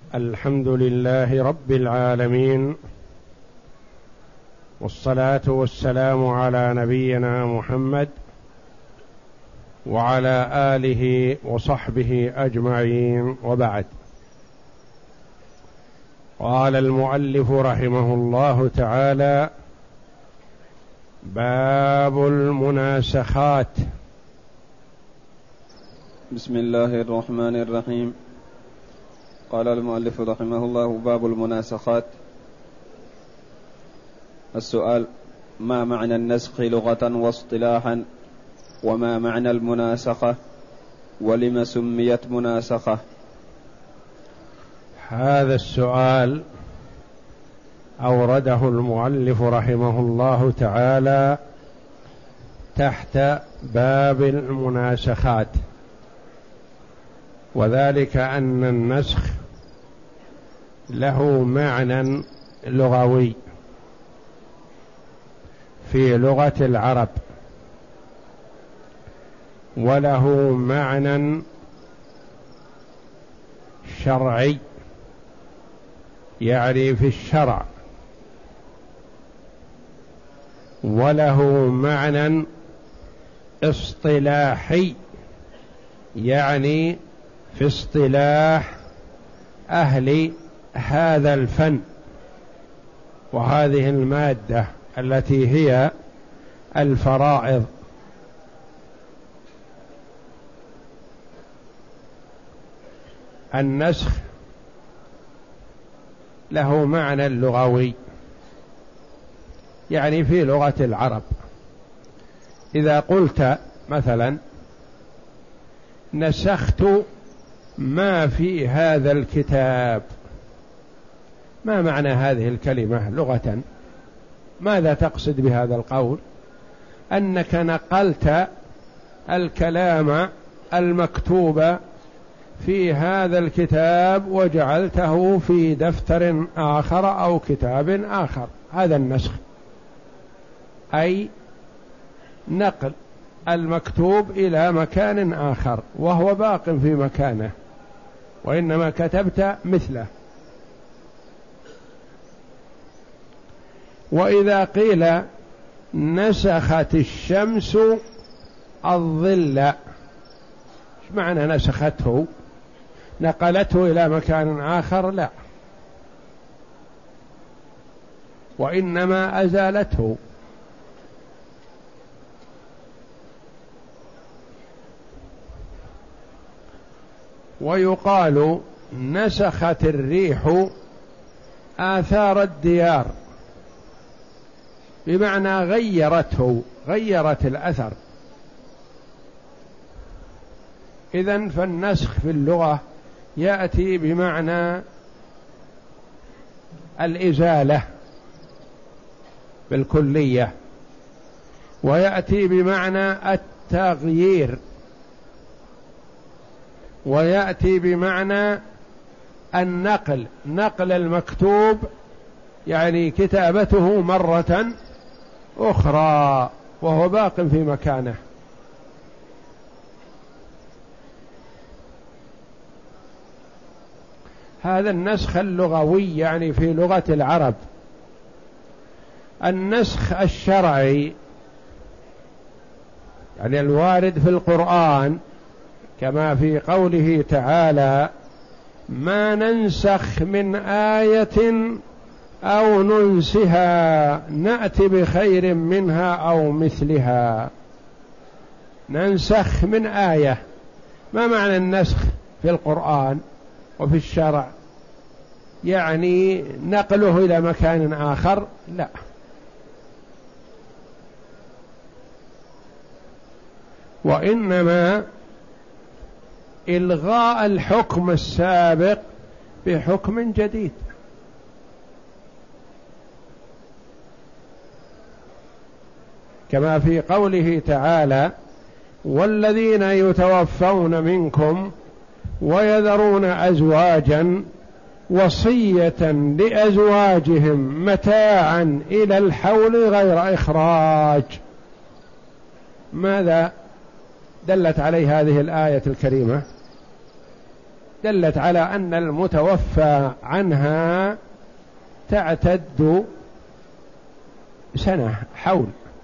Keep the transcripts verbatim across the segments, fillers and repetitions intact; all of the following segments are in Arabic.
الحمد لله رب العالمين، والصلاة والسلام على نبينا محمد وعلى آله وصحبه أجمعين، وبعد. قال المؤلف رحمه الله تعالى: باب المناسخات. بسم الله الرحمن الرحيم. قال المؤلف رحمه الله: باب المناسخات. السؤال: ما معنى النسخ لغة واصطلاحا؟ وما معنى المناسخة؟ ولم سميت مناسخة؟ هذا السؤال أورده المؤلف رحمه الله تعالى تحت باب المناسخات، وذلك أن النسخ له معنى لغوي في لغة العرب، وله معنى شرعي يعني في الشرع، وله معنى اصطلاحي يعني في اصطلاح أهل هذا الفن وهذه المادة التي هي الفرائض. النسخ له معنى لغوي يعني في لغة العرب. إذا قلت مثلا: نسخت ما في هذا الكتاب، ما معنى هذه الكلمة لغة؟ ماذا تقصد بهذا القول؟ أنك نقلت الكلام المكتوب في هذا الكتاب وجعلته في دفتر آخر أو كتاب آخر، هذا النسخ، أي نقل المكتوب إلى مكان آخر وهو باق في مكانه، وإنما كتبت مثله. وإذا قيل نسخت الشمس الظل، ايش معنى نسخته؟ نقلته إلى مكان آخر؟ لا، وإنما أزالته. ويقال نسخت الريح آثار الديار، بمعنى غيرته، غيرت الأثر. إذن فالنسخ في اللغة يأتي بمعنى الإزالة بالكلية، ويأتي بمعنى التغيير، ويأتي بمعنى النقل، نقل المكتوب يعني كتابته مرة أخرى وهو باق في مكانه. هذا النسخ اللغوي يعني في لغة العرب. النسخ الشرعي يعني الوارد في القرآن، كما في قوله تعالى: ما ننسخ من آية أو ننسها نأتي بخير منها أو مثلها. ننسخ من آية، ما معنى النسخ في القرآن وفي الشرع؟ يعني نقله إلى مكان آخر؟ لا، وإنما إلغاء الحكم السابق بحكم جديد. كما في قوله تعالى: والذين يتوفون منكم ويذرون أزواجا وصية لأزواجهم متاعا إلى الحول غير إخراج. ماذا دلت عليه هذه الآية الكريمة؟ دلت على أن المتوفى عنها تعتد سنة حول،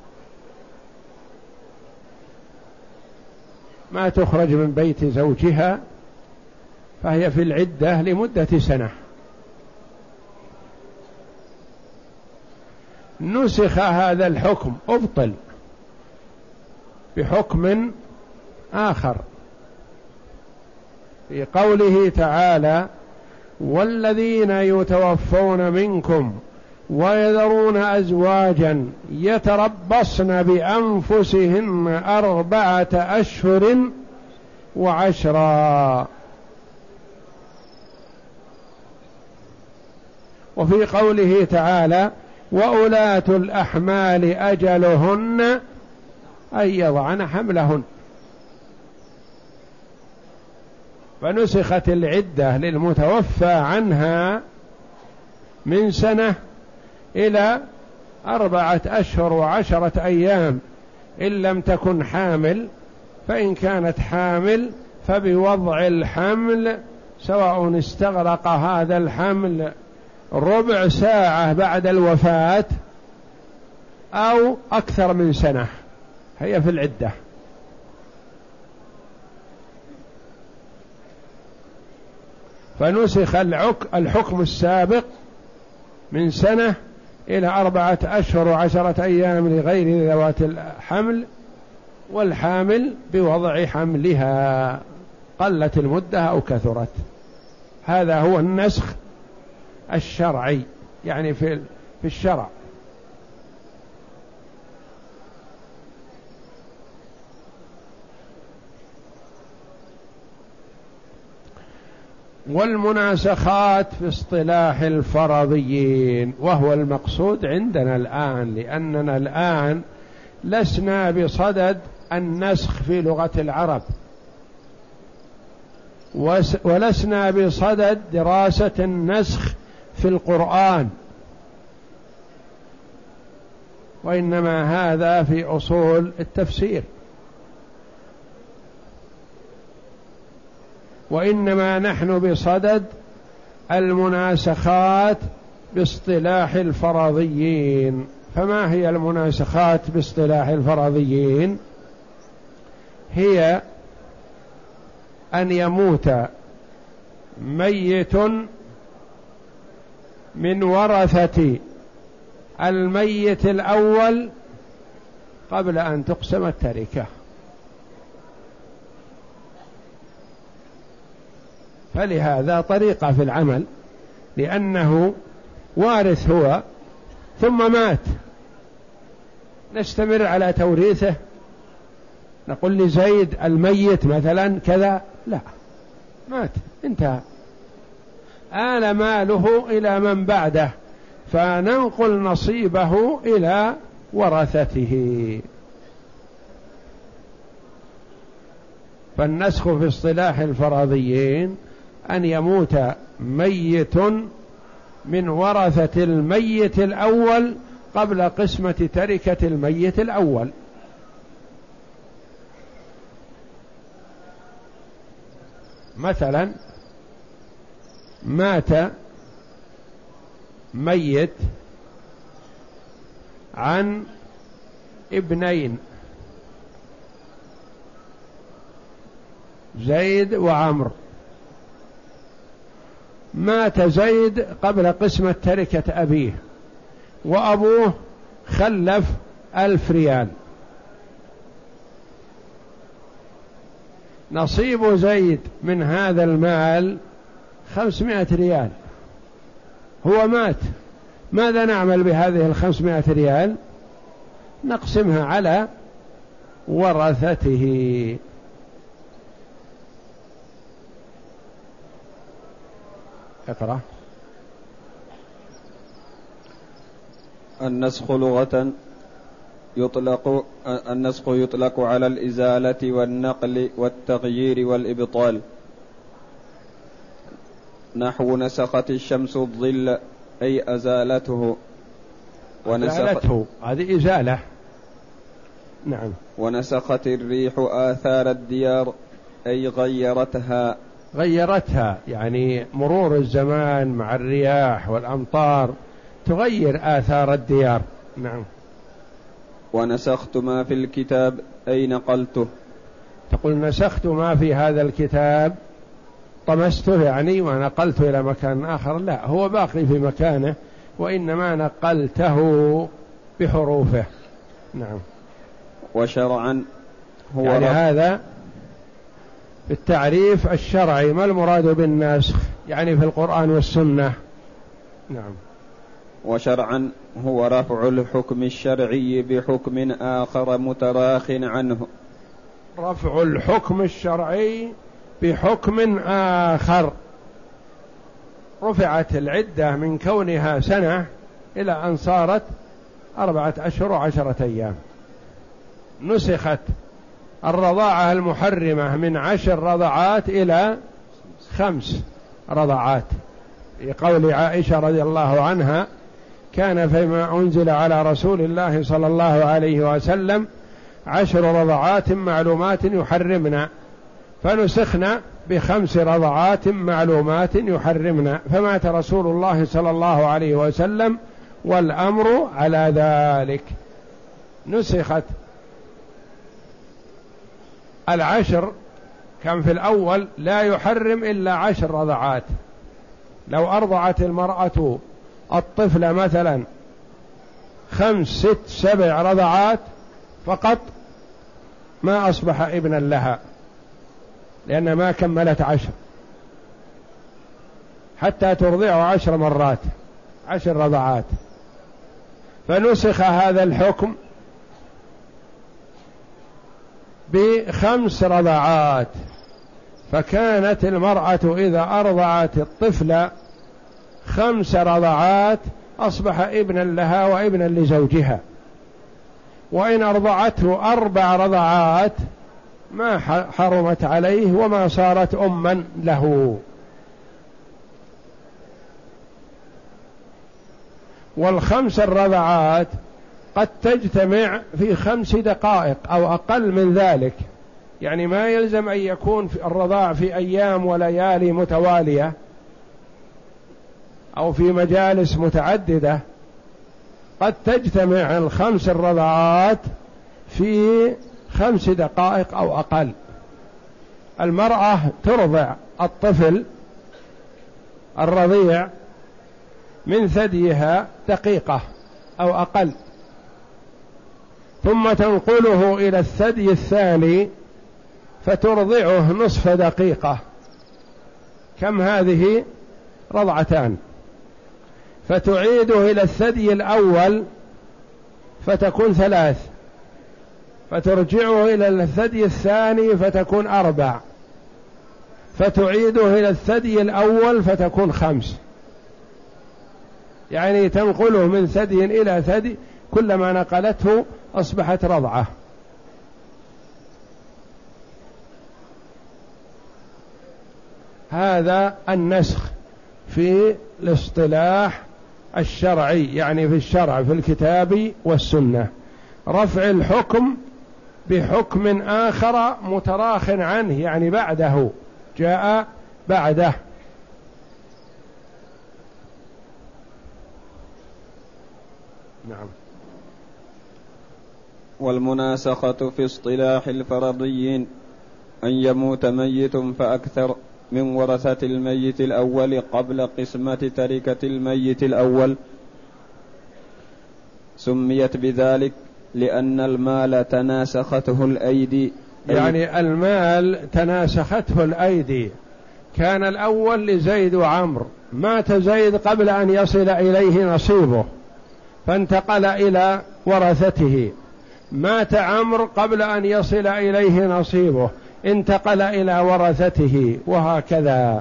ما تخرج من بيت زوجها فهي في العدة لمدة سنة. نسخ هذا الحكم، أبطل بحكم آخر في قوله تعالى: والذين يتوفون منكم ويذرون أزواجا يتربصن بأنفسهن أربعة أشهر وعشرا. وفي قوله تعالى: وأولاة الأحمال أجلهن أن يضعن حملهن. فنسخت العدة للمتوفى عنها من سنة إلى أربعة أشهر وعشرة أيام إن لم تكن حامل، فإن كانت حامل فبوضع الحمل، سواء استغرق هذا الحمل ربع ساعة بعد الوفاة أو أكثر من سنة، هي في العدة. فنسخ الحكم السابق من سنة إلى أربعة أشهر وعشرة أيام لغير ذوات الحمل، والحامل بوضع حملها قلت المدة أو كثرت. هذا هو النسخ الشرعي، يعني في في الشرع. والمناسخات في اصطلاح الفرضيين، وهو المقصود عندنا الآن، لأننا الآن لسنا بصدد النسخ في لغة العرب، ولسنا بصدد دراسة النسخ في القرآن، وإنما هذا في أصول التفسير. وإنما نحن بصدد المناسخات باصطلاح الفرضيين. فما هي المناسخات باصطلاح الفرضيين؟ هي أن يموت ميت من ورثة الميت الأول قبل أن تقسم التركة، فلهذا طريقة في العمل، لأنه وارث هو ثم مات، نستمر على توريثه، نقول لزيد الميت مثلا كذا، لا، مات انتهى، آل ماله إلى من بعده، فننقل نصيبه إلى ورثته. فالنسخ في اصطلاح الفرضيين أن يموت ميت من ورثة الميت الأول قبل قسمة تركة الميت الأول. مثلا مات ميت عن ابنين زيد وعمر، مات زيد قبل قسمة تركة أبيه، وأبوه خلف ألف ريال، نصيب زيد من هذا المال خمسمائة ريال، هو مات، ماذا نعمل بهذه الخمسمائة ريال؟ نقسمها على ورثته. اقرأ. النسخ لغة يطلق النسخ يطلق على الإزالة والنقل والتغيير والإبطال، نحو نسخت الشمس الظل أي أزالته، أزالته هذه إزالة، نعم. ونسخت الريح آثار الديار أي غيرتها غيرتها، يعني مرور الزمان مع الرياح والأمطار تغير آثار الديار. نعم. ونسخت ما في الكتاب أي نقلته. تقول نسخت ما في هذا الكتاب، طمسته يعني ونقلته إلى مكان آخر؟ لا، هو باقي في مكانه، وإنما نقلته بحروفه. نعم. وشرعا هو يعني هذا في التعريف الشرعي. ما المراد بالنسخ؟ يعني في القرآن والسنة. نعم. وشرعا هو رفع الحكم الشرعي بحكم آخر متراخ عنه. رفع الحكم الشرعي بحكم آخر. رفعت العدة من كونها سنة إلى أن صارت أربعة أشهر وعشرة أيام. نسخت الرضاعة المحرمة من عشر رضعات إلى خمس رضعات، لقول عائشة رضي الله عنها: كان فيما أنزل على رسول الله صلى الله عليه وسلم عشر رضعات معلومات يحرمنا، فنسخنا بخمس رضعات معلومات يحرمنا، فمات رسول الله صلى الله عليه وسلم والأمر على ذلك. نسخت العشر، كان في الأول لا يحرم إلا عشر رضعات. لو أرضعت المرأة الطفل مثلا خمس ست سبع رضعات فقط ما أصبح ابنا لها، لأن ما كملت عشر، حتى ترضعه عشر مرات، عشر رضعات. فنسخ هذا الحكم بخمس رضعات، فكانت المرأة إذا أرضعت الطفل خمس رضعات أصبح ابنا لها وابنا لزوجها، وإن أرضعته أربع رضعات ما حرمت عليه وما صارت أما له. والخمس الرضعات قد تجتمع في خمس دقائق أو أقل من ذلك، يعني ما يلزم أن يكون في الرضاع في أيام وليالي متوالية أو في مجالس متعددة، قد تجتمع الخمس الرضعات في خمس دقائق أو أقل. المرأة ترضع الطفل الرضيع من ثديها دقيقة أو أقل، ثم تنقله إلى الثدي الثاني فترضعه نصف دقيقة. كم هذه؟ رضعتان. فتعيده إلى الثدي الأول فتكون ثلاث، فترجعه إلى الثدي الثاني فتكون أربع، فتعيده إلى الثدي الأول فتكون خمس. يعني تنقله من ثدي إلى ثدي، كلما نقلته أصبحت رضعة. هذا النسخ في الاصطلاح الشرعي، يعني في الشرع في الكتاب والسنة، رفع الحكم بحكم آخر متراخ عنه، يعني بعده، جاء بعده. نعم. والمناسخة في اصطلاح الفرضيين أن يموت ميت فأكثر من ورثة الميت الأول قبل قسمة تركة الميت الأول، سميت بذلك لأن المال تناسخته الأيدي. يعني المال تناسخته الأيدي. كان الأول لزيد وعمر، مات زيد قبل أن يصل إليه نصيبه فانتقل إلى ورثته، مات عمرو قبل أن يصل إليه نصيبه انتقل إلى ورثته، وهكذا.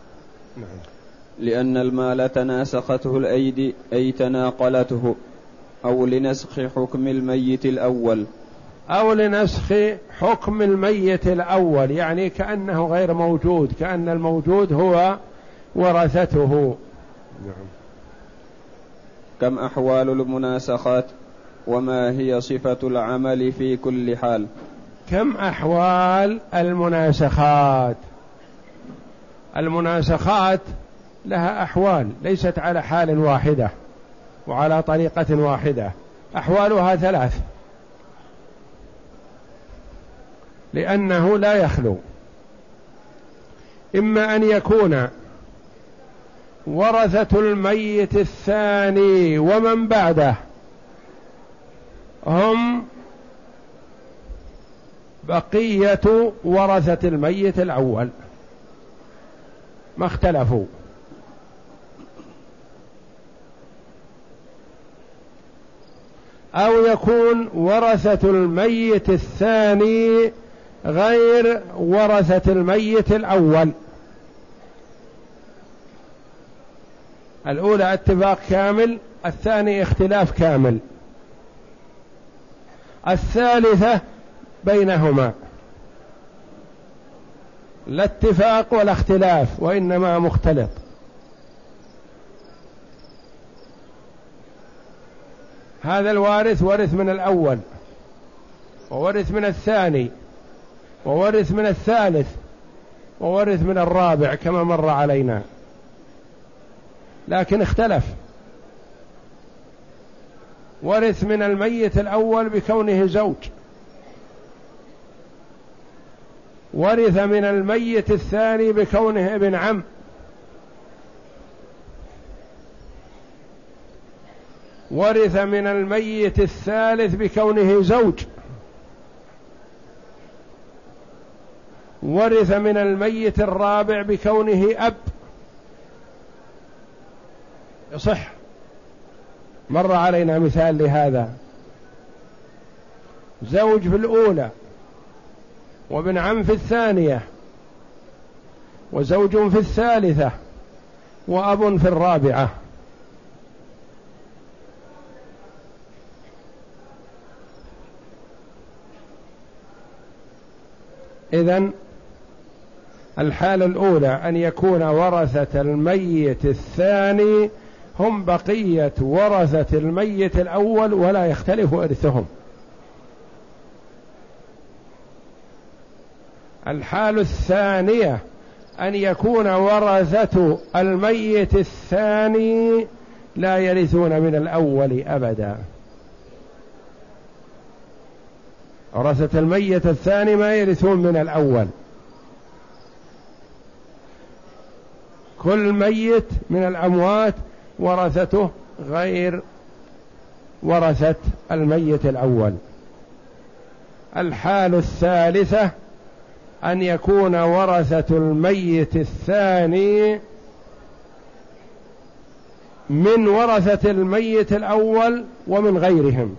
لأن المال تناسخته الأيدي أي تناقلته، أو لنسخ حكم الميت الأول، أو لنسخ حكم الميت الأول، يعني كأنه غير موجود، كأن الموجود هو ورثته. نعم. كم أحوال المناسخات وما هي صفة العمل في كل حال؟ كم أحوال المناسخات؟ المناسخات لها أحوال ليست على حال واحدة وعلى طريقة واحدة، أحوالها ثلاث، لأنه لا يخلو إما أن يكون ورثة الميت الثاني ومن بعده هم بقية ورثة الميت الأول ما اختلفوا، أو يكون ورثة الميت الثاني غير ورثة الميت الأول. الأولى اتفاق كامل، الثاني اختلاف كامل، الثالثة بينهما لا اتفاق ولا اختلاف وإنما مختلط. هذا الوارث ورث من الأول وورث من الثاني وورث من الثالث وورث من الرابع كما مر علينا، لكن اختلف. ورث من الميت الأول بكونه زوج، ورث من الميت الثاني بكونه ابن عم، ورث من الميت الثالث بكونه زوج، ورث من الميت الرابع بكونه أب. يصح، مر علينا مثال لهذا، زوج في الأولى وابن عم في الثانية وزوج في الثالثة وأب في الرابعة. إذن الحالة الأولى أن يكون ورثة الميت الثاني هم بقية ورثة الميت الأول ولا يختلف إرثهم. الحالة الثانية أن يكون ورثة الميت الثاني لا يرثون من الأول أبدا. ورثة الميت الثاني ما يرثون من الأول، كل ميت من الأموات ورثته غير ورثة الميت الأول. الحالة الثالثة أن يكون ورثة الميت الثاني من ورثة الميت الأول ومن غيرهم.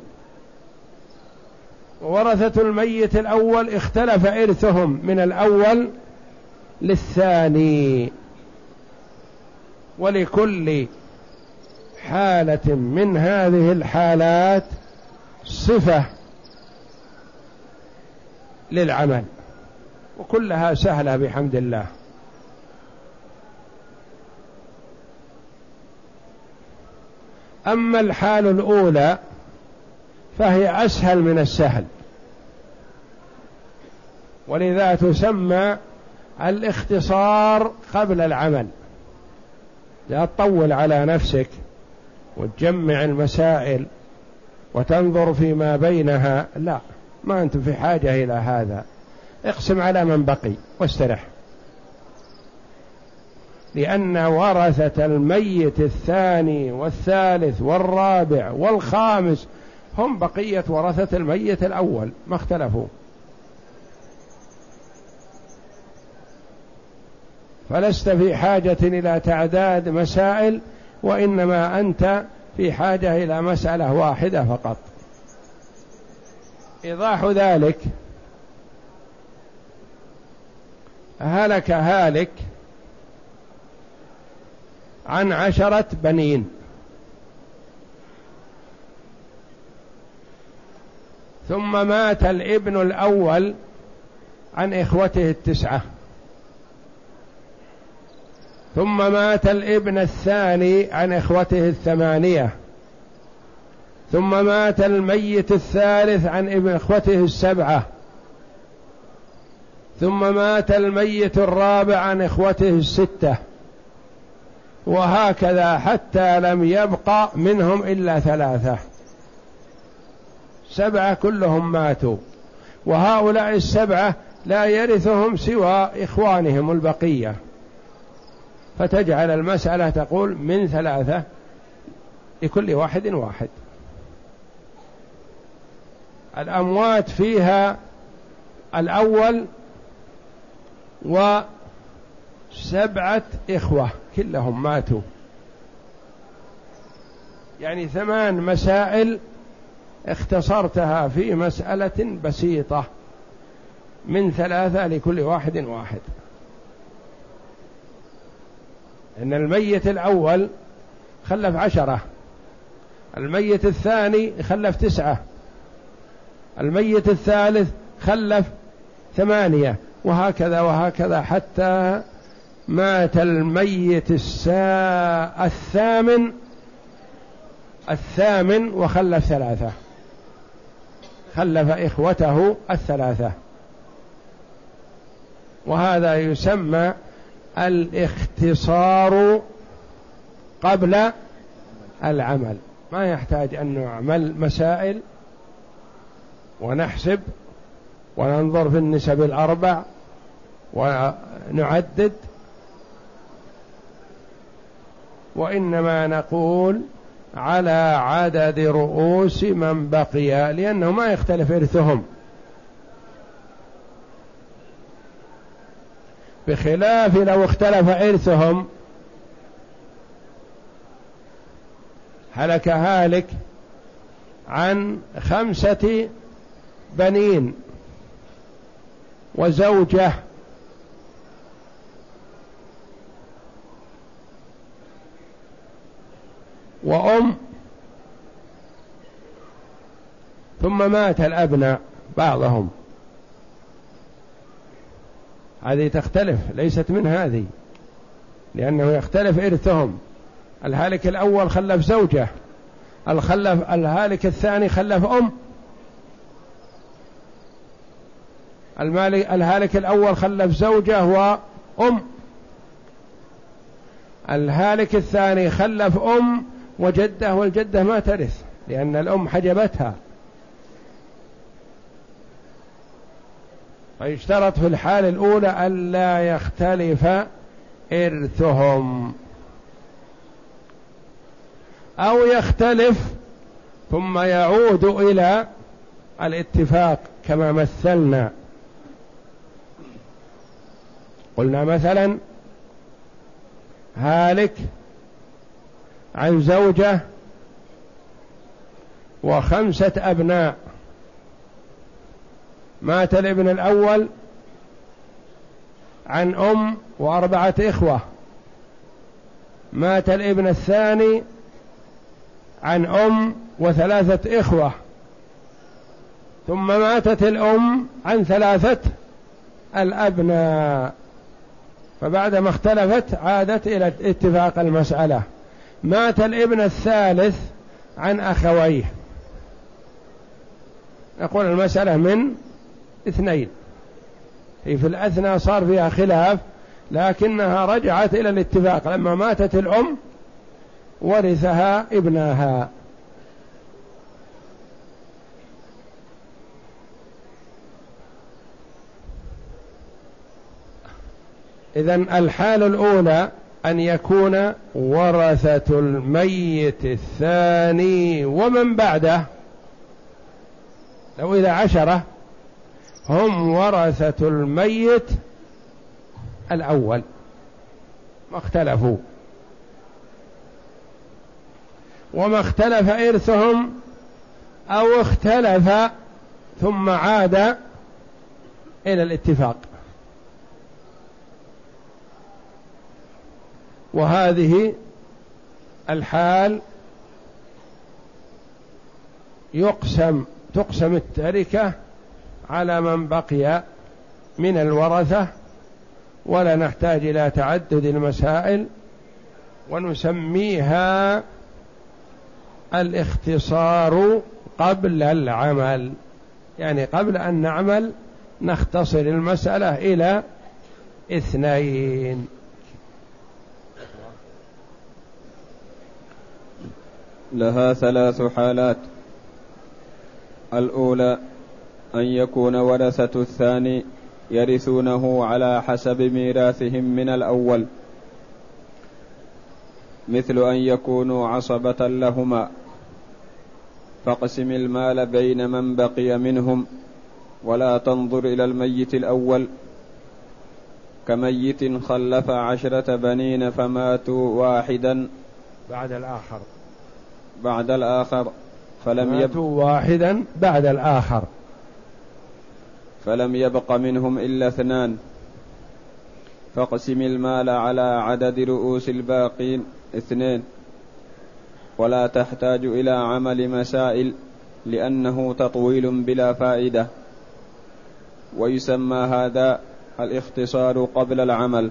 ورثة الميت الأول اختلف إرثهم من الأول للثاني، ولكل حالة من هذه الحالات صفة للعمل، وكلها سهلة بحمد الله. أما الحال الأولى فهي أسهل من السهل، ولذا تسمى الاختصار قبل العمل. لا تطول على نفسك وتجمع المسائل وتنظر فيما بينها، لا، ما أنت في حاجة إلى هذا. اقسم على من بقي واسترح، لأن ورثة الميت الثاني والثالث والرابع والخامس هم بقية ورثة الميت الأول ما اختلفوا. فلست في حاجة إلى تعداد مسائل، وإنما أنت في حاجة إلى مسألة واحدة فقط. إيضاح ذلك: هلك هالك عن عشرة بنين، ثم مات الابن الأول عن إخوته التسعة، ثم مات الابن الثاني عن إخوته الثمانية، ثم مات الميت الثالث عن ابن إخوته السبعة، ثم مات الميت الرابع عن إخوته الستة، وهكذا حتى لم يبقى منهم إلا ثلاثة، سبعة كلهم ماتوا، وهؤلاء السبعة لا يرثهم سوى إخوانهم البقية، فتجعل المسألة تقول من ثلاثة لكل واحد واحد. الأموات فيها الأول وسبعة إخوة كلهم ماتوا، يعني ثمان مسائل اختصرتها في مسألة بسيطة، من ثلاثة لكل واحد واحد. إن الميت الأول خلف عشرة، الميت الثاني خلف تسعة، الميت الثالث خلف ثمانية، وهكذا وهكذا حتى مات الميت السا الثامن الثامن وخلف ثلاثة، خلف إخوته الثلاثة، وهذا يسمى الاختصار قبل العمل. ما يحتاج أن نعمل مسائل ونحسب وننظر في النسب الأربع ونعدد، وإنما نقول على عدد رؤوس من بقي، لأنه ما يختلف إرثهم، بخلاف لو اختلف إرثهم. هلك هالك عن خمسة بنين وزوجة وأم، ثم مات الأبناء بعضهم، هذه تختلف، ليست من هذه، لأنه يختلف إرثهم. الهالك الأول خلف زوجة، الخلف الهالك الثاني خلف أم، المالك الهالك الأول خلف زوجة وأم، الهالك الثاني خلف أم وجدة، والجدة ما ترث لأن الأم حجبتها. فيشترط في الحالة الأولى ألا يختلف إرثهم، أو يختلف ثم يعود إلى الاتفاق كما مثلنا. قلنا مثلا هالك عن زوجة وخمسة أبناء، مات الابن الأول عن أم وأربعة إخوة، مات الابن الثاني عن أم وثلاثة إخوة، ثم ماتت الأم عن ثلاثة الأبناء، فبعدما اختلفت عادت إلى اتفاق المسألة. مات الابن الثالث عن أخويه، نقول المسألة من اثنين، في الأثنى صار فيها خلاف، لكنها رجعت إلى الاتفاق. لما ماتت الأم ورثها ابنها. إذن الحال الأولى أن يكون ورثة الميت الثاني ومن بعده، لو إذا عشرة هم ورثة الميت الأول ما اختلفوا، وما اختلف إرثهم أو اختلف ثم عاد إلى الاتفاق. وهذه الحال يقسم تقسم التركة على من بقي من الورثة، ولا نحتاج إلى تعدد المسائل، ونسميها الاختصار قبل العمل، يعني قبل أن نعمل نختصر المسألة إلى اثنين. لها ثلاث حالات: الأولى أن يكون ورثة الثاني يرثونه على حسب ميراثهم من الأول، مثل أن يكونوا عصبة لهما، فاقسم المال بين من بقي منهم ولا تنظر إلى الميت الأول، كميت خلف عشرة بنين فماتوا واحدا بعد الآخر بعد الآخر فلم يبق واحدا بعد الآخر فلم يبق منهم إلا اثنان، فاقسم المال على عدد رؤوس الباقين اثنين، ولا تحتاج إلى عمل مسائل لأنه تطويل بلا فائدة، ويسمى هذا الاختصار قبل العمل.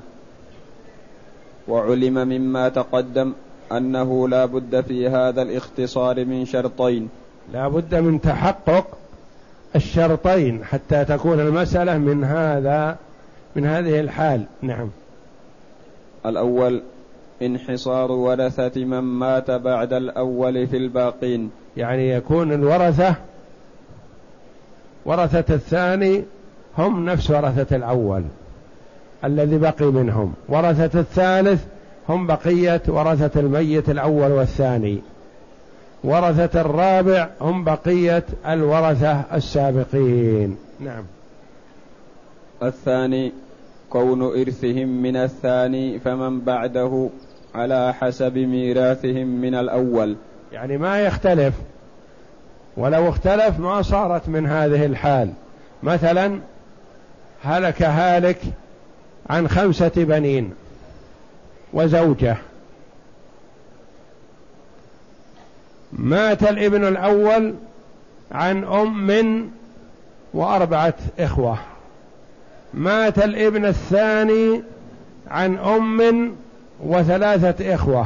وعلم مما تقدم أنه لا بد في هذا الاختصار من شرطين: لا بد من تحقق الشرطين حتى تكون المسألة من هذا من هذه الحال. نعم. الأول انحصار ورثة من مات بعد الأول في الباقين، يعني يكون الورثة ورثة الثاني هم نفس ورثة الأول الذي بقي منهم، ورثة الثالث هم بقية ورثة الميت الأول والثاني، ورثة الرابع هم بقية الورثة السابقين. نعم. الثاني كون إرثهم من الثاني فمن بعده على حسب ميراثهم من الأول، يعني ما يختلف، ولو اختلف ما صارت من هذه الحال. مثلا هلك هالك عن خمسة بنين وزوجة، مات الابن الأول عن أم وأربعة إخوة، مات الابن الثاني عن أم وثلاثة إخوة،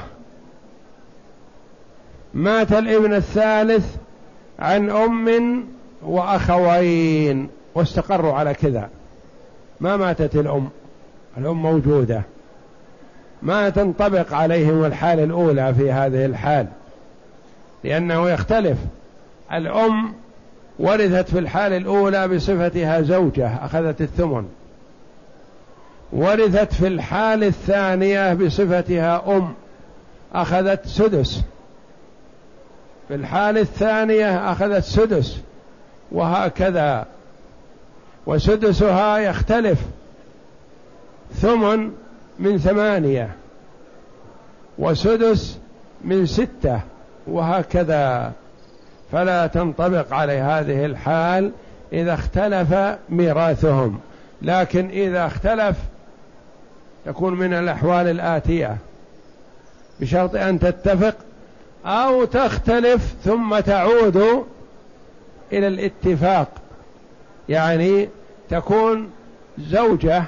مات الابن الثالث عن أم وأخوين، واستقروا على كذا، ما ماتت الأم، الأم موجودة، ما تنطبق عليهم الحال الأولى في هذه الحال، لأنه يختلف. الأم ورثت في الحال الأولى بصفتها زوجة أخذت الثمن، ورثت في الحال الثانية بصفتها أم أخذت سدس، في الحال الثانية أخذت سدس، وهكذا. وسدسها يختلف، ثمن من ثمانية وسدس من ستة، وهكذا. فلا تنطبق على هذه الحال إذا اختلف ميراثهم، لكن إذا اختلف تكون من الأحوال الآتية بشرط أن تتفق أو تختلف ثم تعود إلى الاتفاق، يعني تكون زوجة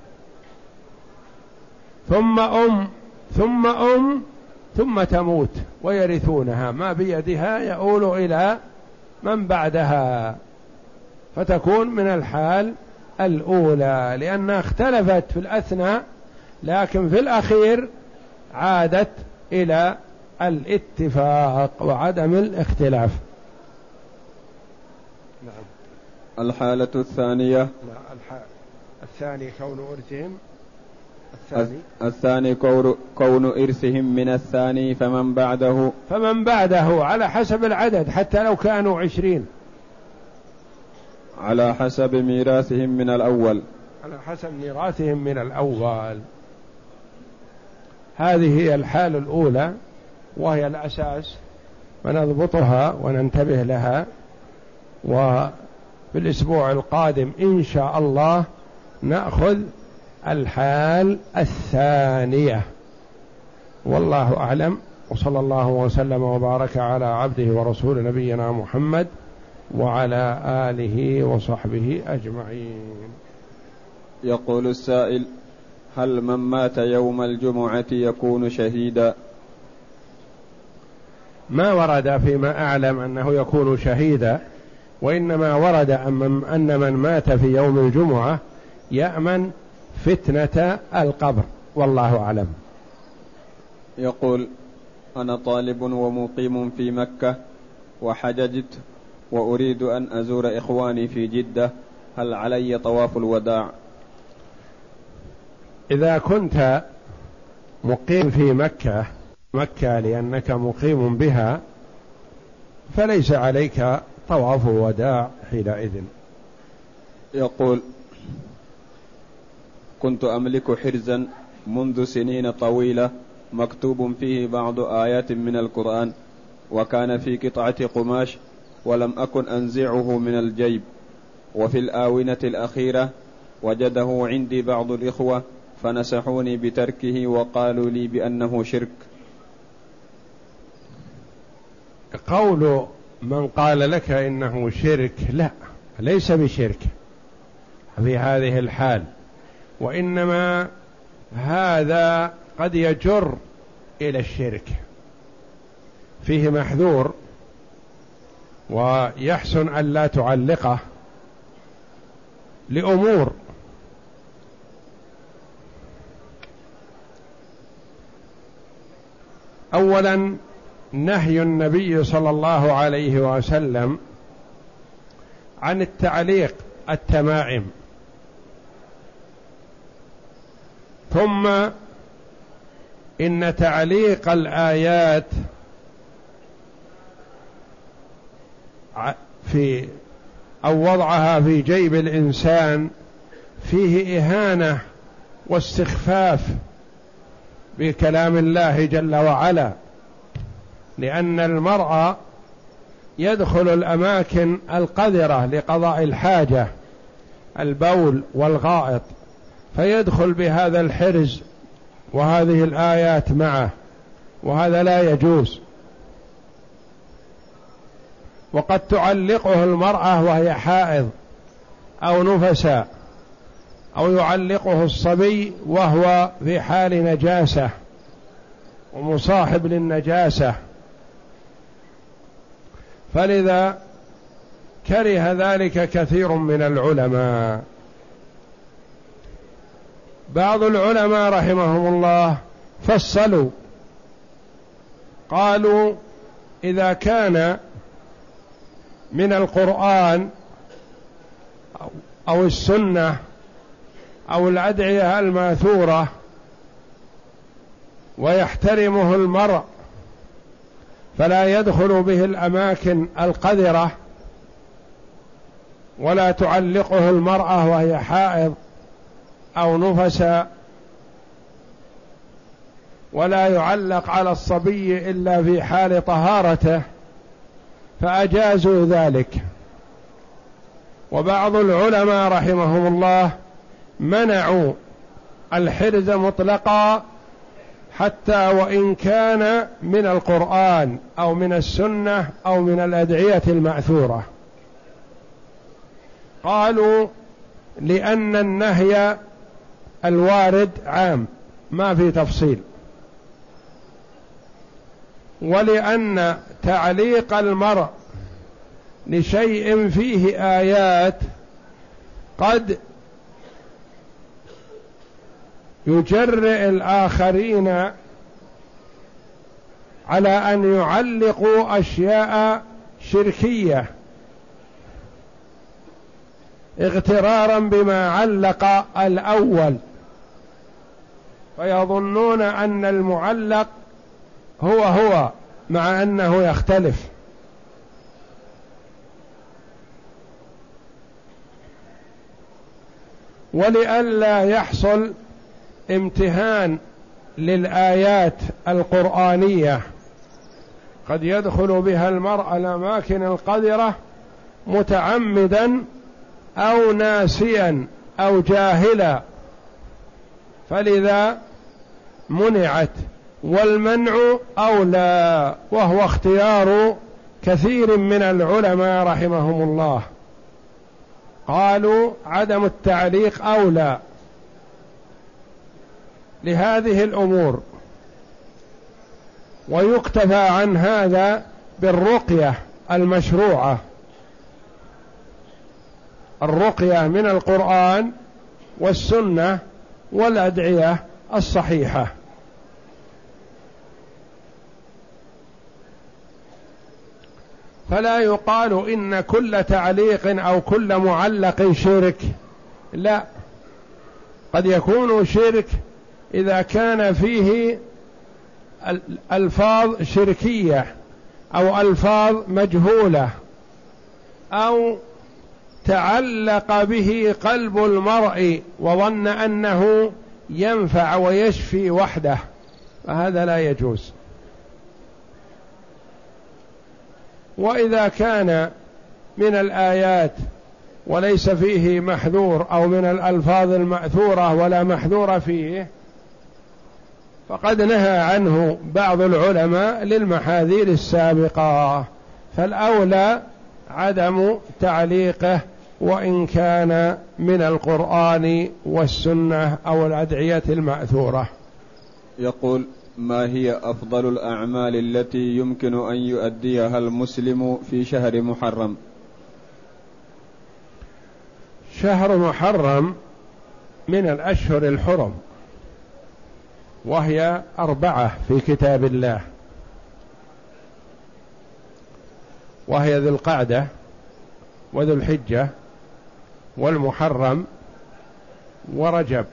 ثم أم ثم أم ثم تموت ويرثونها، ما بيدها يؤول إلى من بعدها، فتكون من الحال الأولى لأنها اختلفت في الأثناء، لكن في الأخير عادت إلى الاتفاق وعدم الاختلاف. نعم. الحالة الثانية الثاني كون إرثهم الثاني الثاني كون إرثهم من الثاني فمن بعده فمن بعده على حسب العدد، حتى لو كانوا عشرين، على حسب ميراثهم من الأول، على حسب ميراثهم من الأول. هذه هي الحال الأولى وهي الأساس، ونضبطها وننتبه لها، وبالأسبوع القادم إن شاء الله نأخذ الحال الثانية. والله أعلم، وصلى الله وسلم وبارك على عبده ورسول نبينا محمد وعلى آله وصحبه أجمعين. يقول السائل: هل من مات يوم الجمعة يكون شهيدا؟ ما ورد فيما أعلم أنه يكون شهيدا، وإنما ورد أن من مات في يوم الجمعة يأمن فتنة القبر، والله أعلم. يقول: أنا طالب ومقيم في مكة وحججت وأريد أن أزور إخواني في جدة، هل علي طواف الوداع؟ إذا كنت مقيم في مكة مكة لأنك مقيم بها فليس عليك طواف الوداع حينئذ. يقول: كنت أملك حرزا منذ سنين طويلة مكتوب فيه بعض آيات من القرآن، وكان في قطعة قماش، ولم أكن أنزعه من الجيب، وفي الآونة الأخيرة وجده عندي بعض الإخوة فنصحوني بتركه وقالوا لي بأنه شرك. قول من قال لك إنه شرك لا، ليس بشرك في هذه الحال، وإنما هذا قد يجر إلى الشرك، فيه محذور، ويحسن أن لا تعلقه لأمور: أولا نهي النبي صلى الله عليه وسلم عن التعليق التمائم، ثم إن تعليق الآيات في أو وضعها في جيب الإنسان فيه إهانة واستخفاف بكلام الله جل وعلا، لأن المرء يدخل الأماكن القذرة لقضاء الحاجة، البول والغائط، فيدخل بهذا الحرز وهذه الآيات معه، وهذا لا يجوز. وقد تعلقه المرأة وهي حائض أو نفساء، أو يعلقه الصبي وهو في حال نجاسة ومصاحب للنجاسة، فلذا كره ذلك كثير من العلماء. بعض العلماء رحمهم الله فصلوا، قالوا: إذا كان من القرآن أو السنة أو الأدعية الماثورة ويحترمه المرء فلا يدخل به الأماكن القذرة، ولا تعلقه المرأة وهي حائض أو نفسا، ولا يعلق على الصبي إلا في حال طهارته، فأجازوا ذلك. وبعض العلماء رحمهم الله منعوا الحرز مطلقا حتى وإن كان من القرآن أو من السنة أو من الأدعية المأثورة. قالوا: لأن النهي الوارد عام ما في تفصيل، ولأن تعليق المرء لشيء فيه آيات قد يجرئ الآخرين على أن يعلقوا أشياء شركية اغترارا بما علق الأول، فيظنون أن المعلق هو هو مع أنه يختلف. ولئلا يحصل امتهان للآيات القرآنية قد يدخل بها المرء الأماكن القذرة متعمدا أو ناسيا أو جاهلا، فلذا منعت، والمنع أولى، وهو اختيار كثير من العلماء رحمهم الله. قالوا عدم التعليق أولى لهذه الأمور، ويكتفى عن هذا بالرقية المشروعة الرقية من القرآن والسنة والأدعية الصحيحة. فلا يقال إن كل تعليق أو كل معلق شرك، لا، قد يكون شرك إذا كان فيه ألفاظ شركية أو ألفاظ مجهولة أو تعلق به قلب المرء وظن أنه ينفع ويشفي وحده، فهذا لا يجوز. وإذا كان من الآيات وليس فيه محذور أو من الألفاظ المأثورة ولا محذور فيه، فقد نهى عنه بعض العلماء للمحاذير السابقة، فالأولى عدم تعليقه وإن كان من القرآن والسنة أو الأدعية المأثورة. يقول: ما هي أفضل الأعمال التي يمكن أن يؤديها المسلم في شهر محرم؟ شهر محرم من الأشهر الحرم، وهي أربعة في كتاب الله، وهي ذو القعدة وذو الحجة والمحرم ورجب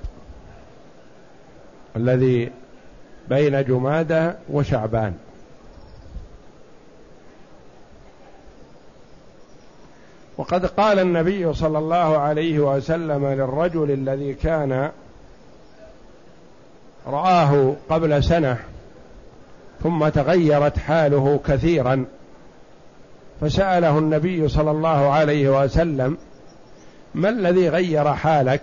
الذي بين جمادى وشعبان. وقد قال النبي صلى الله عليه وسلم للرجل الذي كان رآه قبل سنة ثم تغيرت حاله كثيرا، فسأله النبي صلى الله عليه وسلم: ما الذي غير حالك؟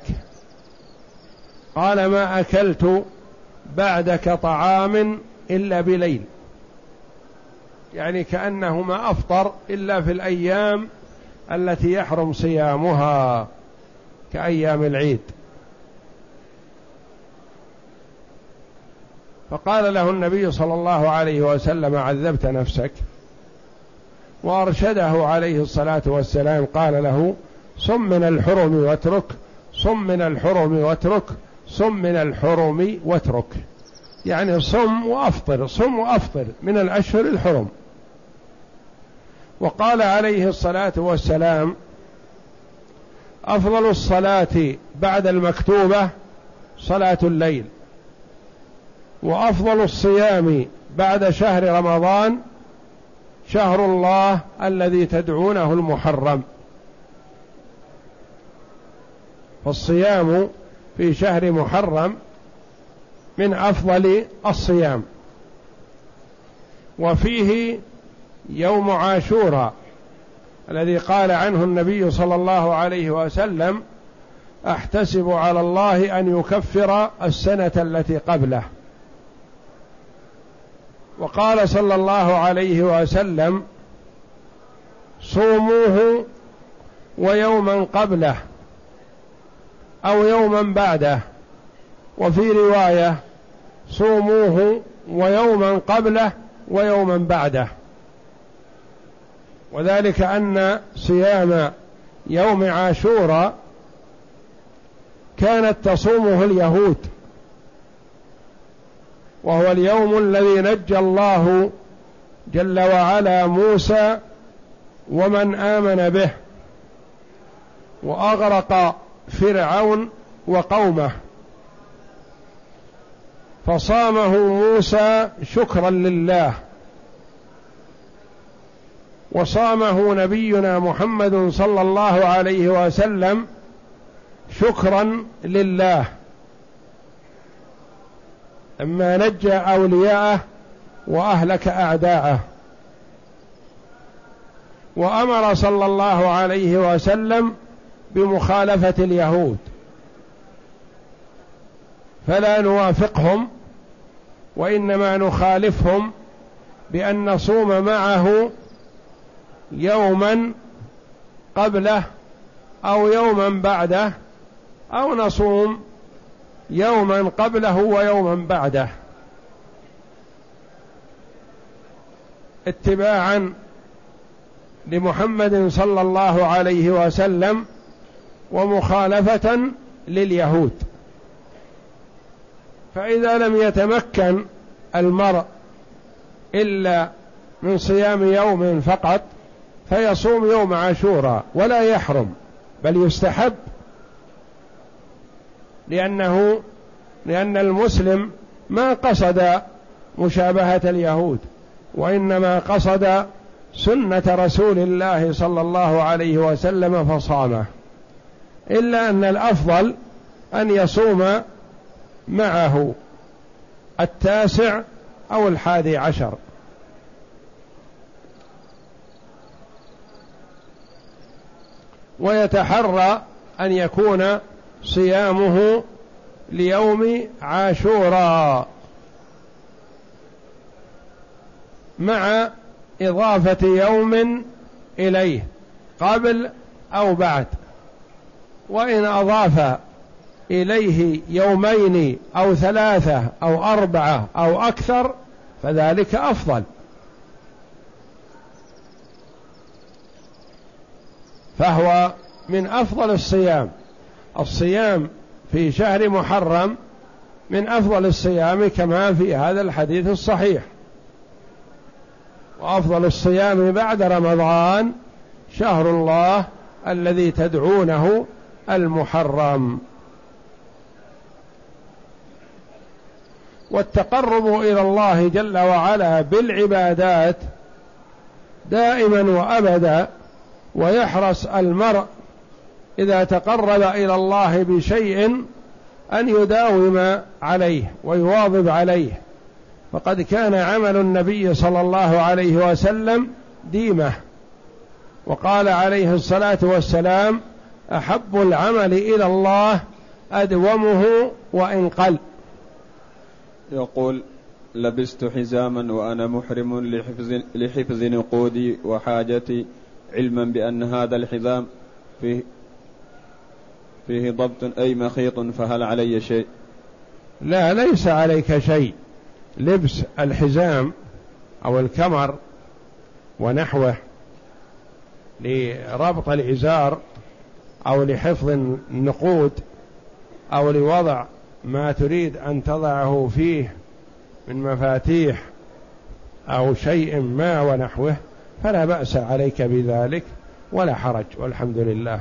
قال: ما أكلت بعدك طعام إلا بليل، يعني كأنه ما أفطر إلا في الأيام التي يحرم صيامها كأيام العيد. فقال له النبي صلى الله عليه وسلم: عذبت نفسك. وأرشده عليه الصلاة والسلام، قال له: صم من الحرم واترك، صم من الحرم واترك، صم من الحرم واترك، يعني صم وأفطر، صم وأفطر من الأشهر الحرم. وقال عليه الصلاة والسلام: أفضل الصلاة بعد المكتوبة صلاة الليل، وأفضل الصيام بعد شهر رمضان شهر الله الذي تدعونه المحرم. فالصيام في شهر محرم من أفضل الصيام. وفيه يوم عاشوراء الذي قال عنه النبي صلى الله عليه وسلم: أحتسب على الله أن يكفر السنة التي قبله. وقال صلى الله عليه وسلم: صوموه ويوما قبله أو يوما بعده، وفي رواية: صوموه ويوما قبله ويوما بعده. وذلك أن صيام يوم عاشوراء كانت تصومه اليهود، وهو اليوم الذي نجى الله جل وعلا موسى ومن آمن به، وأغرق فرعون وقومه، فصامه موسى شكرا لله، وصامه نبينا محمد صلى الله عليه وسلم شكرا لله لما نجى أولياءه وأهلك أعداءه. وأمر صلى الله عليه وسلم بمخالفة اليهود، فلا نوافقهم وإنما نخالفهم بأن نصوم معه يوما قبله أو يوما بعده، أو نصوم يوما قبله ويوما بعده، اتباعا لمحمد صلى الله عليه وسلم ومخالفة لليهود. فإذا لم يتمكن المرء إلا من صيام يوم فقط فيصوم يوم عاشوراء ولا يحرم، بل يستحب، لأنه لأن المسلم ما قصد مشابهة اليهود، وإنما قصد سنة رسول الله صلى الله عليه وسلم فصامه، إلا أن الأفضل أن يصوم معه التاسع أو الحادي عشر. ويتحرى أن يكون صيامه ليوم عاشوراء مع إضافة يوم إليه قبل أو بعد، وإن أضاف إليه يومين أو ثلاثة أو أربعة أو أكثر فذلك أفضل. فهو من أفضل الصيام. الصيام في شهر محرم من أفضل الصيام كما في هذا الحديث الصحيح. وأفضل الصيام بعد رمضان شهر الله الذي تدعونه المحرم. والتقرب إلى الله جل وعلا بالعبادات دائما وأبدا، ويحرص المرء إذا تقرب إلى الله بشيء أن يداوم عليه ويواظب عليه، فقد كان عمل النبي صلى الله عليه وسلم ديمة، وقال عليه الصلاة والسلام: أحب العمل إلى الله أدومه وإن قل. يقول: لبست حزاما وأنا محرم لحفظ, لحفظ نقودي وحاجتي، علما بأن هذا الحزام فيه, فيه ضبط أي مخيط، فهل علي شيء؟ لا، ليس عليك شيء. لبس الحزام أو الكمر ونحوه لربط الإزار أو لحفظ النقود أو لوضع ما تريد أن تضعه فيه من مفاتيح أو شيء ما ونحوه، فلا بأس عليك بذلك ولا حرج، والحمد لله.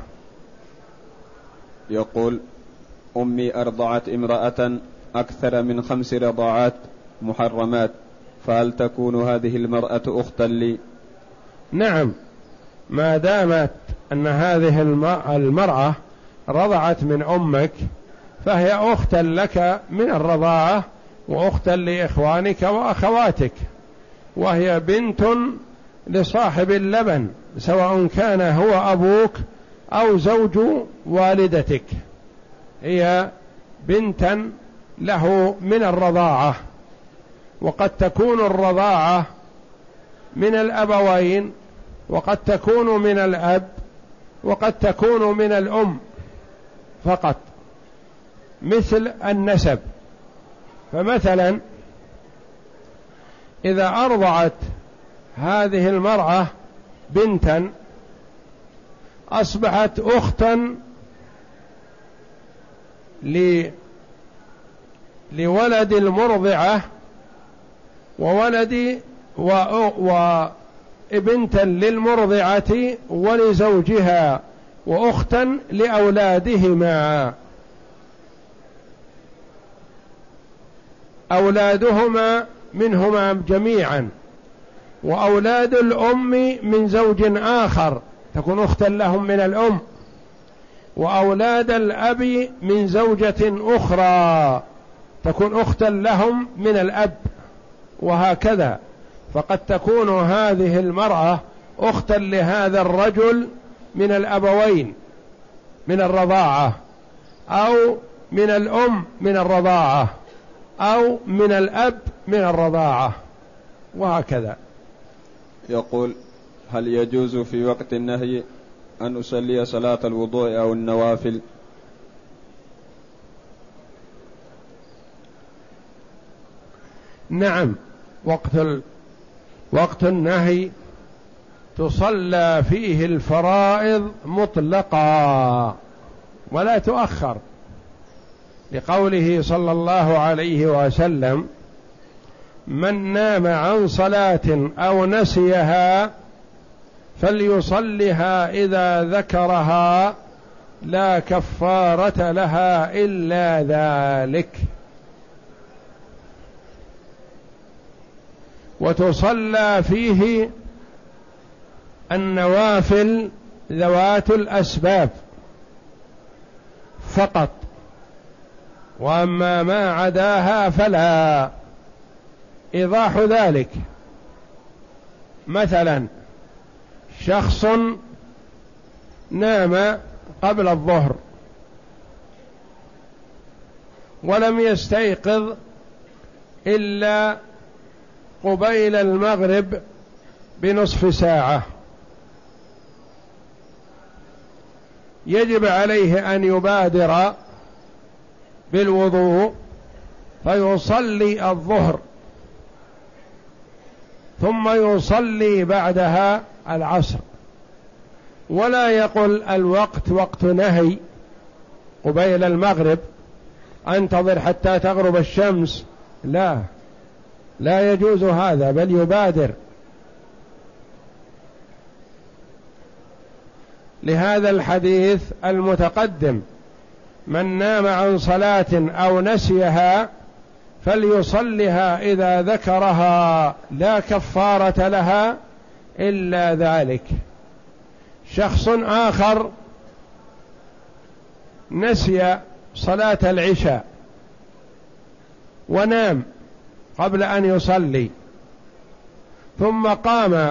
يقول: أمي أرضعت امرأة أكثر من خمس رضاعات محرمات، فهل تكون هذه المرأة أختا لي؟ نعم، ما دامت أن هذه المرأة رضعت من أمك فهي أختا لك من الرضاعة وأختا لإخوانك وأخواتك، وهي بنت لصاحب اللبن، سواء كان هو أبوك أو زوج والدتك، هي بنتا له من الرضاعة. وقد تكون الرضاعة من الأبوين، وقد تكون من الأب، وقد تكون من الأم فقط، مثل النسب. فمثلا إذا أرضعت هذه المرأة بنتا أصبحت أختا لولد المرضعة وولد وابنتا للمرضعة ولزوجها وأختا لأولادهما، أولادهما منهما جميعا، وأولاد الأم من زوج آخر تكون أختا لهم من الأم، وأولاد الأب من زوجة أخرى تكون أختا لهم من الأب، وهكذا. فقد تكون هذه المرأة أختا لهذا الرجل من الأبوين من الرضاعة، أو من الأم من الرضاعة، أو من الأب من الرضاعة، وهكذا. يقول: هل يجوز في وقت النهي أن أصلي صلاة الوضوء أو النوافل؟ نعم، وقت ال... وقت النهي تصلى فيه الفرائض مطلقا، ولا تؤخر، لقوله صلى الله عليه وسلم: من نام عن صلاة أو نسيها فليصلها إذا ذكرها لا كفارة لها إلا ذلك. وتصلى فيه النوافل ذوات الأسباب فقط، وأما ما عداها فلا. إيضاح ذلك: مثلا شخص نام قبل الظهر ولم يستيقظ إلا قبيل المغرب بنصف ساعة، يجب عليه أن يبادر بالوضوء فيصلي الظهر ثم يصلي بعدها العصر، ولا يقل الوقت وقت نهي قبيل المغرب انتظر حتى تغرب الشمس، لا لا يجوز هذا، بل يبادر. لهذا الحديث المتقدم: من نام عن صلاة أو نسيها فليصلها إذا ذكرها لا كفارة لها إلا ذلك. شخص آخر نسي صلاة العشاء ونام قبل أن يصلي، ثم قام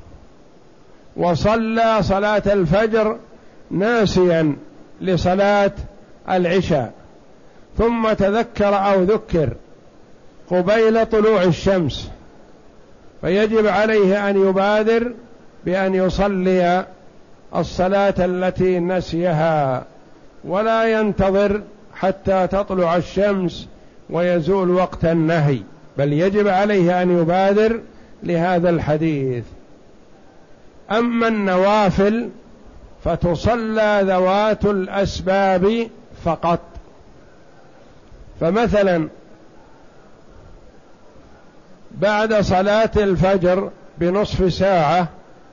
وصلى صلاة الفجر ناسيا لصلاة العشاء، ثم تذكر أو ذكر قبيل طلوع الشمس، فيجب عليه أن يبادر بأن يصلي الصلاة التي نسيها، ولا ينتظر حتى تطلع الشمس ويزول وقت النهي، بل يجب عليه أن يبادر لهذا الحديث. أما النوافل فتصلى ذوات الأسباب فقط. فمثلا بعد صلاة الفجر بنصف ساعة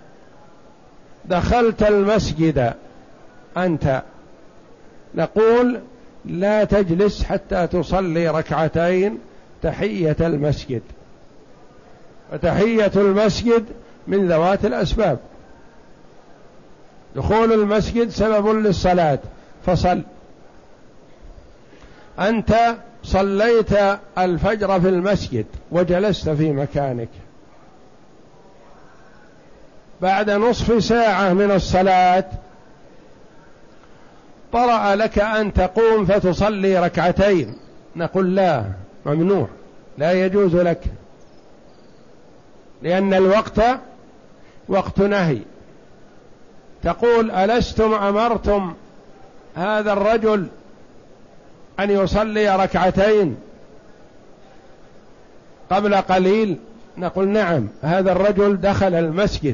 دخلت المسجد أنت، نقول لا تجلس حتى تصلي ركعتين تحية المسجد، وتحية المسجد من ذوات الأسباب، دخول المسجد سبب للصلاة فصل. أنت صليت الفجر في المسجد وجلست في مكانك، بعد نصف ساعة من الصلاة طرأ لك أن تقوم فتصلي ركعتين، نقول لا، ممنوع، لا يجوز لك، لأن الوقت وقت نهي. تقول ألستم أمرتم هذا الرجل أن يصلي ركعتين قبل قليل؟ نقول نعم، هذا الرجل دخل المسجد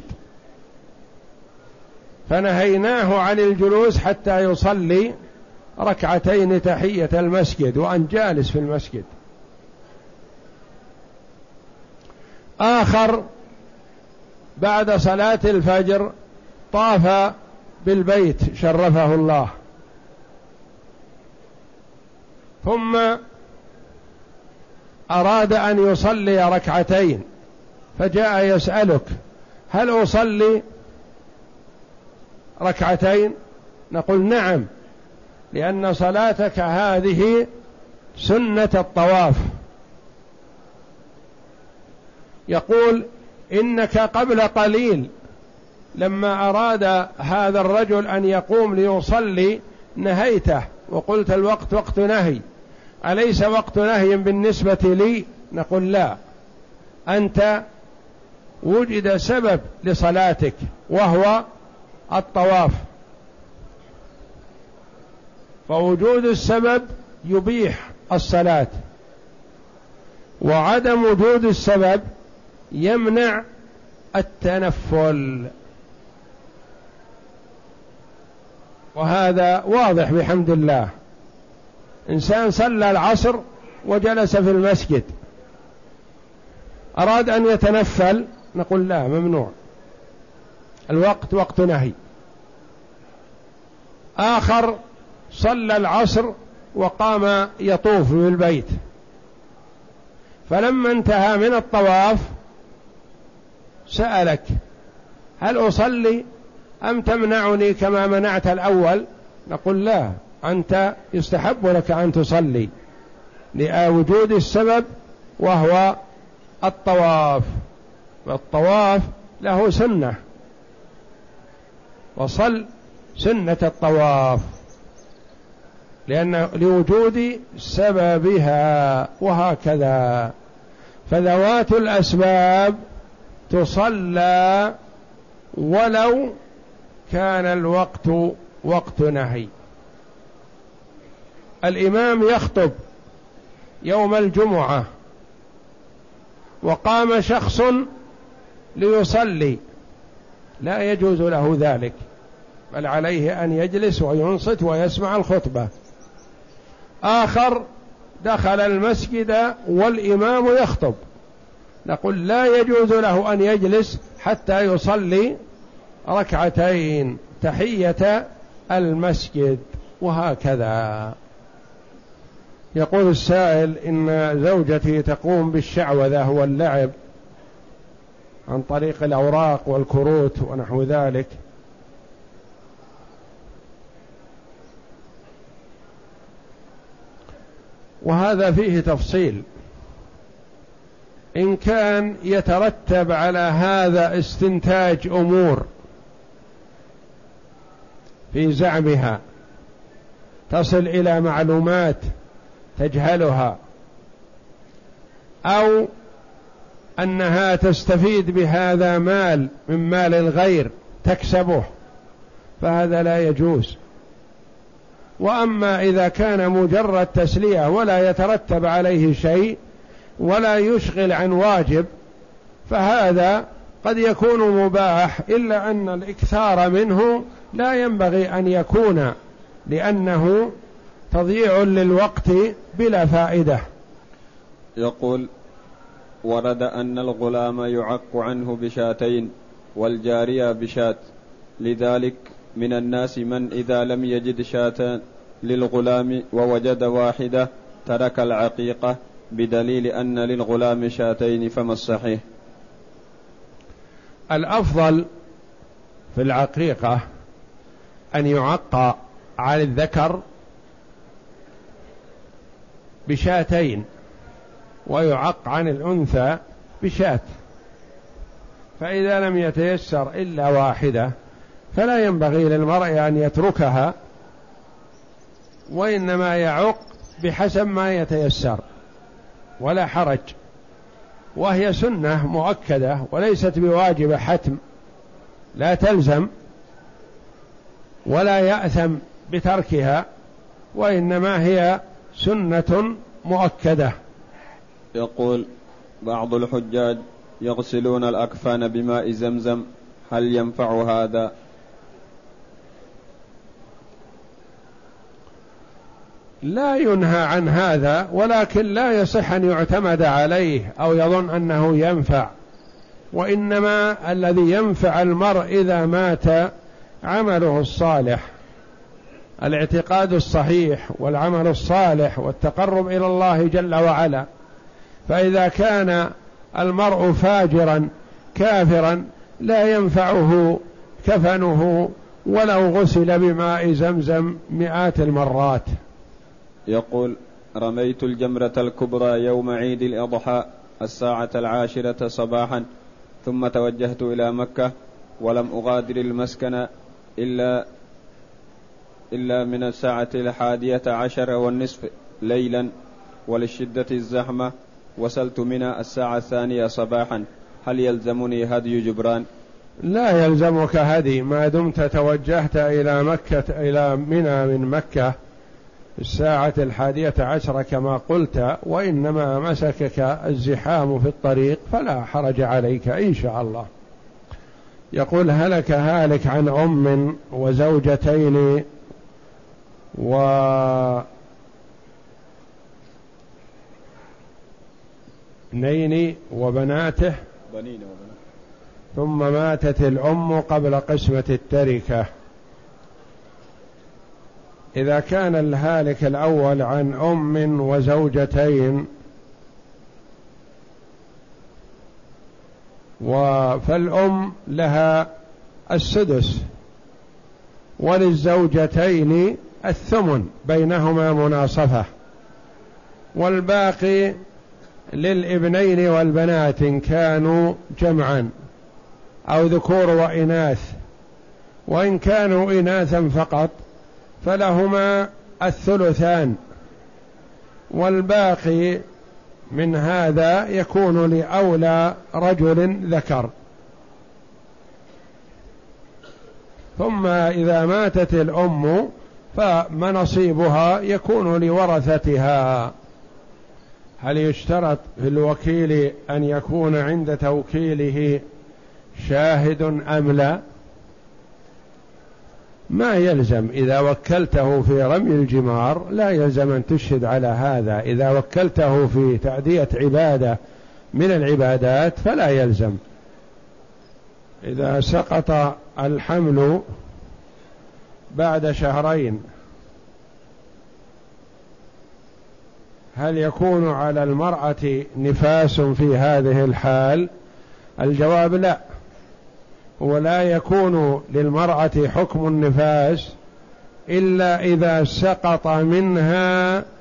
فنهيناه عن الجلوس حتى يصلي ركعتين تحية المسجد وأن جالس في المسجد. آخر بعد صلاة الفجر طاف بالبيت شرفه الله، ثم أراد أن يصلي ركعتين فجاء يسألك هل أصلي ركعتين؟ نقول نعم، لأن صلاتك هذه سنة الطواف. يقول إنك قبل قليل لما أراد هذا الرجل أن يقوم ليصلي نهيته وقلت الوقت وقت نهي، أليس وقت نهي بالنسبة لي؟ نقول لا، أنت وجد سبب لصلاتك وهو الطواف، فوجود السبب يبيح الصلاة، وعدم وجود السبب يمنع التنفل. وهذا واضح بحمد الله. إنسان صلى العصر وجلس في المسجد، أراد أن يتنفل، نقول لا، ممنوع، الوقت وقت نهي. آخر صلى العصر وقام يطوف بالبيت، فلما انتهى من الطواف سألك هل أصلي أم تمنعني كما منعت الأول؟ نقول لا، أنت يستحب لك أن تصلي لوجود السبب وهو الطواف، والطواف له سنة، وصل سنة الطواف لأن لوجود سببها، وهكذا. فذوات الأسباب تصلى ولو كان الوقت وقت نهي. الإمام يخطب يوم الجمعة وقام شخص ليصلي، لا يجوز له ذلك، بل عليه أن يجلس وينصت ويسمع الخطبة. آخر دخل المسجد والإمام يخطب، نقول لا يجوز له أن يجلس حتى يصلي ركعتين تحية المسجد، وهكذا. يقول السائل إن زوجتي تقوم بالشعوذة واللعب عن طريق الأوراق والكروت ونحو ذلك، وهذا فيه تفصيل. إن كان يترتب على هذا استنتاج أمور في زعمها تصل إلى معلومات تجهلها، أو أنها تستفيد بهذا مال من مال الغير تكسبه، فهذا لا يجوز. وأما إذا كان مجرد تسلية ولا يترتب عليه شيء ولا يشغل عن واجب، فهذا قد يكون مباح، إلا أن الإكثار منه لا ينبغي أن يكون، لأنه تضييع للوقت بلا فائدة. يقول: ورد أن الغلام يعق عنه بشاتين والجارية بشات، لذلك من الناس من إذا لم يجد شاة للغلام ووجد واحدة ترك العقيقة، بدليل أن للغلام شاتين، فما الصحيح؟ الأفضل في العقيقة أن يعق على الذكر بشاتين ويعق عن الأنثى بشات، فإذا لم يتيسر إلا واحدة فلا ينبغي للمرء أن يتركها، وإنما يعق بحسب ما يتيسر ولا حرج، وهي سنة مؤكدة وليست بواجبة حتم، لا تلزم ولا يأثم بتركها، وإنما هي سنة مؤكدة. يقول: بعض الحجاج يغسلون الأكفان بماء زمزم، هل ينفع هذا؟ لا ينهى عن هذا، ولكن لا يصح أن يعتمد عليه أو يظن أنه ينفع، وإنما الذي ينفع المرء إذا مات عمله الصالح، الاعتقاد الصحيح والعمل الصالح والتقرب إلى الله جل وعلا. فإذا كان المرء فاجرا كافرا لا ينفعه كفنه ولو غسل بماء زمزم مئات المرات. يقول: رميت الجمرة الكبرى يوم عيد الأضحى الساعة العاشرة صباحا، ثم توجهت إلى مكة ولم أغادر المسكن إلا إلا من الساعة الحادية عشر والنصف ليلا، ولشدة الزحمة وصلت منى الساعة الثانية صباحا، هل يلزمني هدي جبران؟ لا يلزمك هدي ما دمت توجهت إلى مكة إلى منى من مكة الساعة الحادية عشرة كما قلت، وإنما مسكك الزحام في الطريق فلا حرج عليك إن شاء الله. يقول: هلك هالك عن أم وزوجتين وابنين وبناته بنين وبنات ثم ماتت الأم قبل قسمة التركة. إذا كان الهالك الأول عن أم وزوجتين فالأم لها السدس وللزوجتين الثمن بينهما مناصفة، والباقي للابنين والبنات إن كانوا جمعا أو ذكور وإناث، وإن كانوا إناثا فقط فلهما الثلثان، والباقي من هذا يكون لأولى رجل ذكر. ثم إذا ماتت الأم فنصيبها يكون لورثتها. هل يشترط في الوكيل أن يكون عند توكيله شاهد أم لا؟ ما يلزم. إذا وكلته في رمي الجمار لا يلزم أن تشهد على هذا. إذا وكلته في تأدية عبادة من العبادات فلا يلزم. إذا سقط الحمل بعد شهرين هل يكون على المرأة نفاس في هذه الحال؟ الجواب لا، ولا يكون للمرأة حكم النفاس إلا إذا سقط منها